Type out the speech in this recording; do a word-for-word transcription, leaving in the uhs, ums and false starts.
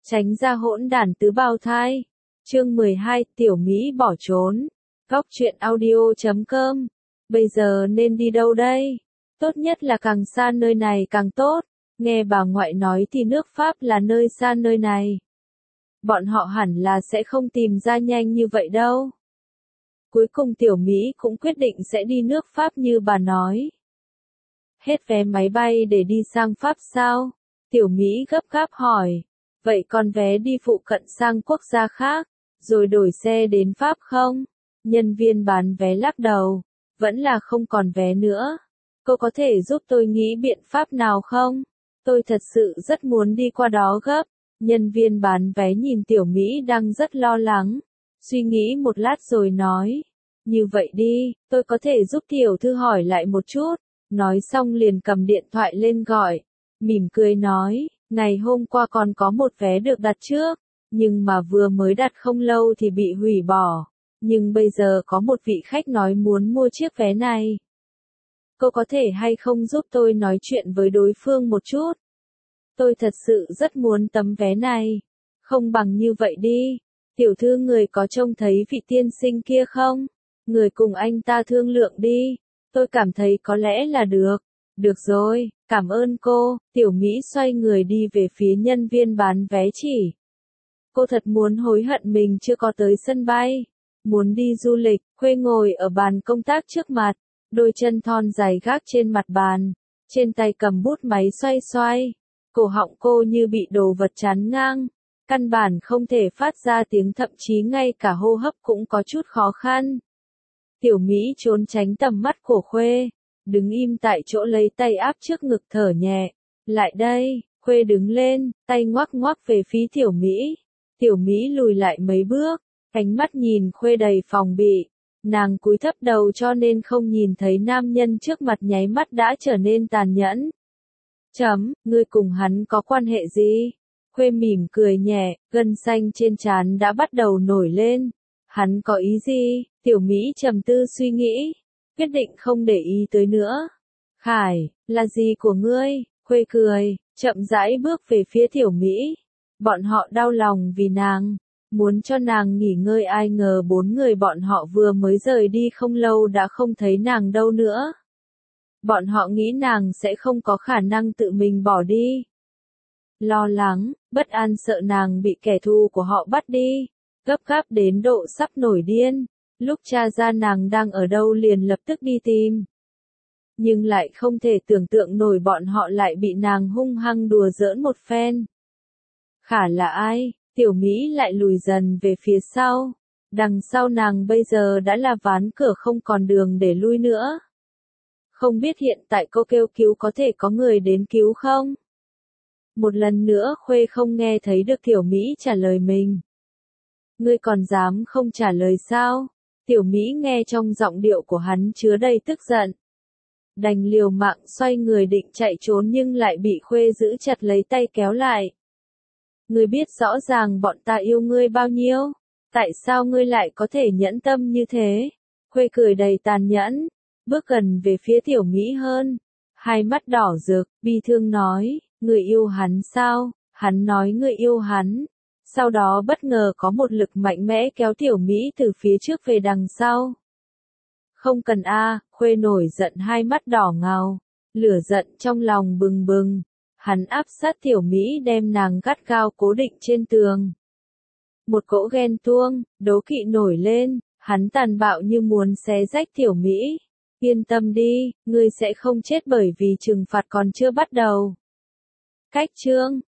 Tránh ra hỗn đản tứ bào thai. Chương mười hai, Tiểu Mỹ bỏ trốn. Góc truyện audio chấm com. Bây giờ nên đi đâu đây? Tốt nhất là càng xa nơi này càng tốt. Nghe bà ngoại nói thì nước Pháp là nơi xa nơi này. Bọn họ hẳn là sẽ không tìm ra nhanh như vậy đâu. Cuối cùng Tiểu Mỹ cũng quyết định sẽ đi nước Pháp như bà nói. Hết vé máy bay để đi sang Pháp sao? Tiểu Mỹ gấp gáp hỏi. Vậy còn vé đi phụ cận sang quốc gia khác, rồi đổi xe đến Pháp không? Nhân viên bán vé lắc đầu. Vẫn là không còn vé nữa. Cô có thể giúp tôi nghĩ biện pháp nào không? Tôi thật sự rất muốn đi qua đó gấp. Nhân viên bán vé nhìn Tiểu Mỹ đang rất lo lắng. Suy nghĩ một lát rồi nói. Như vậy đi, tôi có thể giúp tiểu thư hỏi lại một chút. Nói xong liền cầm điện thoại lên gọi. Mỉm cười nói, ngày hôm qua còn có một vé được đặt trước. Nhưng mà vừa mới đặt không lâu thì bị hủy bỏ. Nhưng bây giờ có một vị khách nói muốn mua chiếc vé này. Cô có thể hay không giúp tôi nói chuyện với đối phương một chút? Tôi thật sự rất muốn tấm vé này. Không bằng như vậy đi. Tiểu thư người có trông thấy vị tiên sinh kia không? Người cùng anh ta thương lượng đi. Tôi cảm thấy có lẽ là được. Được rồi, cảm ơn cô. Tiểu Mỹ xoay người đi về phía nhân viên bán vé chỉ. Cô thật muốn hối hận mình chưa có tới sân bay. Muốn đi du lịch, Khuê ngồi ở bàn công tác trước mặt. Đôi chân thon dài gác trên mặt bàn. Trên tay cầm bút máy xoay xoay. Cổ họng cô như bị đồ vật chắn ngang. Căn bản không thể phát ra tiếng, thậm chí ngay cả hô hấp cũng có chút khó khăn. Tiểu Mỹ trốn tránh tầm mắt của Khuê. Đứng im tại chỗ lấy tay áp trước ngực thở nhẹ. Lại đây, Khuê đứng lên, tay ngoắc ngoắc về phía Tiểu Mỹ. Tiểu Mỹ lùi lại mấy bước, ánh mắt nhìn Khuê đầy phòng bị. Nàng cúi thấp đầu cho nên không nhìn thấy nam nhân trước mặt, nháy mắt đã trở nên tàn nhẫn. Chấm, ngươi cùng hắn có quan hệ gì? Khuê mỉm cười nhẹ, gân xanh trên trán đã bắt đầu nổi lên. Hắn có ý gì? Tiểu Mỹ trầm tư suy nghĩ, quyết định không để ý tới nữa. Khải, là gì của ngươi? Khuê cười, chậm rãi bước về phía Tiểu Mỹ. Bọn họ đau lòng vì nàng, muốn cho nàng nghỉ ngơi, ai ngờ bốn người bọn họ vừa mới rời đi không lâu đã không thấy nàng đâu nữa. Bọn họ nghĩ nàng sẽ không có khả năng tự mình bỏ đi. Lo lắng, bất an sợ nàng bị kẻ thù của họ bắt đi. Gấp gáp đến độ sắp nổi điên. Lúc tra ra nàng đang ở đâu liền lập tức đi tìm. Nhưng lại không thể tưởng tượng nổi bọn họ lại bị nàng hung hăng đùa giỡn một phen. Khả là ai? Tiểu Mỹ lại lùi dần về phía sau. Đằng sau nàng bây giờ đã là ván cửa không còn đường để lui nữa. Không biết hiện tại cô kêu cứu có thể có người đến cứu không? Một lần nữa Khuê không nghe thấy được Tiểu Mỹ trả lời mình. Ngươi còn dám không trả lời sao? Tiểu Mỹ nghe trong giọng điệu của hắn chứa đầy tức giận. Đành liều mạng xoay người định chạy trốn nhưng lại bị Khuê giữ chặt lấy tay kéo lại. Ngươi biết rõ ràng bọn ta yêu ngươi bao nhiêu? Tại sao ngươi lại có thể nhẫn tâm như thế? Khuê cười đầy tàn nhẫn, bước gần về phía Tiểu Mỹ hơn. Hai mắt đỏ rực, bi thương nói, ngươi yêu hắn sao? Hắn nói ngươi yêu hắn. Sau đó bất ngờ có một lực mạnh mẽ kéo Tiểu Mỹ từ phía trước về đằng sau. Không cần a, à, Khuê nổi giận, hai mắt đỏ ngầu, lửa giận trong lòng bừng bừng. Hắn áp sát Tiểu Mỹ đem nàng gắt gao cố định trên tường. Một cỗ ghen tuông, đố kỵ nổi lên, hắn tàn bạo như muốn xé rách Tiểu Mỹ. Yên tâm đi, ngươi sẽ không chết bởi vì trừng phạt còn chưa bắt đầu. Cách chương